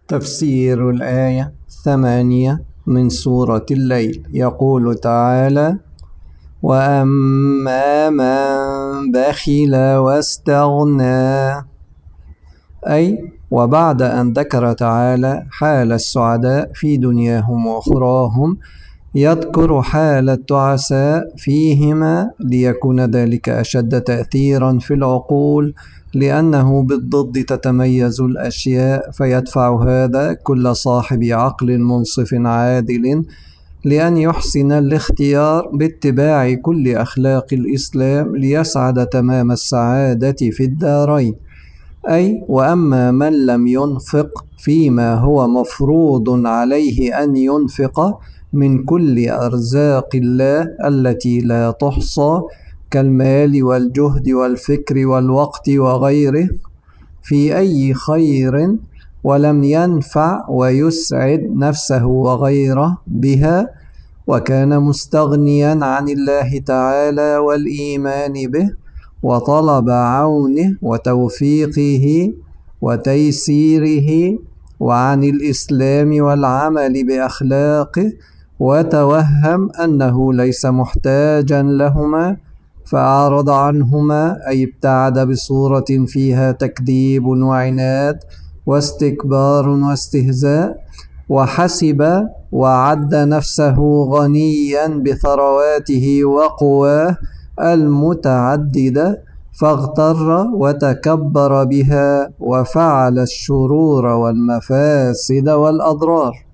تفسير الآية 8 من سورة الليل. يقول تعالى: وأما من بخل واستغنى، أي وبعد أن ذكر تعالى حال السعداء في دنياهم وأخراهم يذكر حال التعساء فيهما ليكون ذلك أشد تأثيرا في العقول، لأنه بالضد تتميز الأشياء، فيدفع هذا كل صاحب عقل منصف عادل لأن يحسن الاختيار باتباع كل أخلاق الإسلام ليسعد تمام السعادة في الدارين. أي وأما من لم ينفق فيما هو مفروض عليه أن ينفق من كل أرزاق الله التي لا تحصى كالمال والجهد والفكر والوقت وغيره في أي خير، ولم ينفع ويسعد نفسه وغيره بها، وكان مستغنيا عن الله تعالى والإيمان به وطلب عونه وتوفيقه وتيسيره وعن الإسلام والعمل بأخلاقه، وتوهم أنه ليس محتاجا لهما فأعرض عنهما، أي ابتعد بصورة فيها تكذيب وعناد واستكبار واستهزاء، وحسب وعد نفسه غنيا بثرواته وقواه المتعددة فاغتر وتكبر بها وفعل الشرور والمفاسد والأضرار.